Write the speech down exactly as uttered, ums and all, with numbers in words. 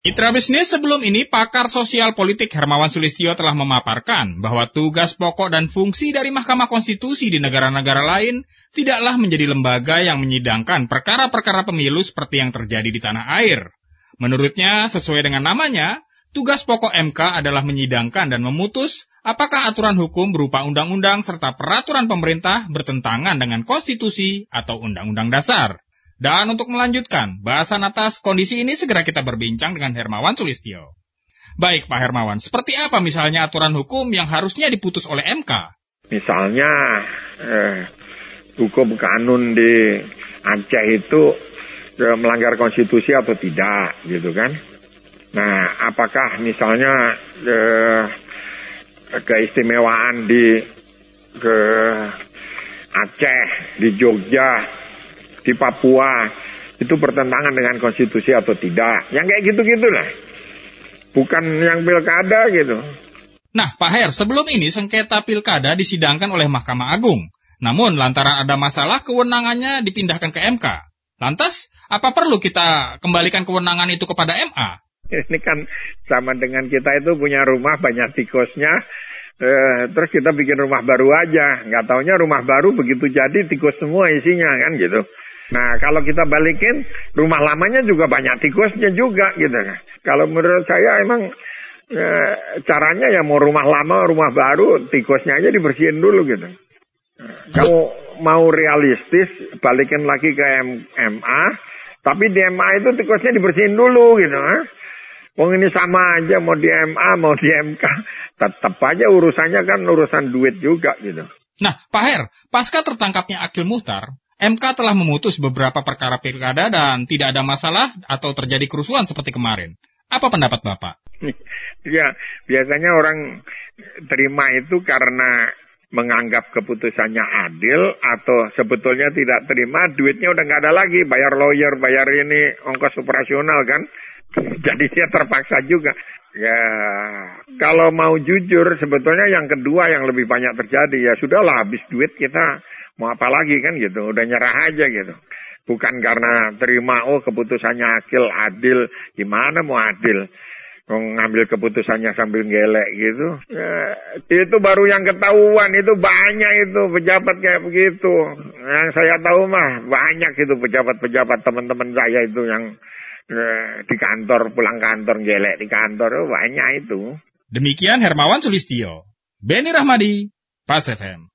Mitra bisnis, sebelum ini pakar sosial politik Hermawan Sulistyo telah memaparkan bahwa tugas pokok dan fungsi dari Mahkamah Konstitusi di negara-negara lain tidaklah menjadi lembaga yang menyidangkan perkara-perkara pemilu seperti yang terjadi di tanah air. Menurutnya, sesuai dengan namanya, tugas pokok M K adalah menyidangkan dan memutus apakah aturan hukum berupa undang-undang serta peraturan pemerintah bertentangan dengan konstitusi atau undang-undang dasar. Dan untuk melanjutkan bahasan atas kondisi ini, segera kita berbincang dengan Hermawan Sulistyo. Baik Pak Hermawan, seperti apa misalnya aturan hukum yang harusnya diputus oleh M K? Misalnya eh, hukum kanun di Aceh itu eh, melanggar konstitusi atau tidak, gitu kan? Nah, apakah misalnya eh, keistimewaan di ke Aceh, di Jogja, di Papua itu bertentangan dengan konstitusi atau tidak? Yang kayak gitu-gitu lah. Bukan yang pilkada gitu. Nah, Pak Her, sebelum ini sengketa pilkada disidangkan oleh Mahkamah Agung. Namun, lantaran ada masalah, kewenangannya dipindahkan ke M K. Lantas, apa perlu kita kembalikan kewenangan itu kepada M A? Ini kan sama dengan kita itu punya rumah banyak tikusnya, eh, terus kita bikin rumah baru aja. Nggak taunya rumah baru begitu jadi tikus semua isinya kan gitu. Nah, kalau kita balikin, rumah lamanya juga banyak tikusnya juga gitu kan. Kalau menurut saya emang e, caranya ya mau rumah lama, rumah baru, tikusnya aja dibersihin dulu gitu. Kamu mau realistis, balikin lagi ke M A, tapi di M A itu tikusnya dibersihin dulu gitu. Wong ini sama aja, mau di M A, mau di M K, tetap aja urusannya kan urusan duit juga gitu. Nah, Pak Her, pasca tertangkapnya Akil Muchtar, M K telah memutus beberapa perkara pilkada dan tidak ada masalah atau terjadi kerusuhan seperti kemarin. Apa pendapat Bapak? Ya, biasanya orang terima itu karena menganggap keputusannya adil atau sebetulnya tidak terima, duitnya udah nggak ada lagi, bayar lawyer, bayar ini, ongkos operasional kan. Jadi dia terpaksa juga. Ya, kalau mau jujur sebetulnya yang kedua yang lebih banyak terjadi. Ya sudahlah, habis duit kita mau apa lagi kan gitu, udah nyerah aja gitu. Bukan karena terima, oh keputusannya Akil adil, gimana mau adil? Ngambil keputusannya sambil gelek gitu. Ya, itu baru yang ketahuan, itu banyak itu pejabat kayak begitu. Yang saya tahu mah banyak itu pejabat-pejabat teman-teman saya itu yang eh, di kantor, pulang kantor gelek di kantor, oh, banyak itu. Demikian Hermawan Sulistyo, Beni Rahmadi, Pas F M.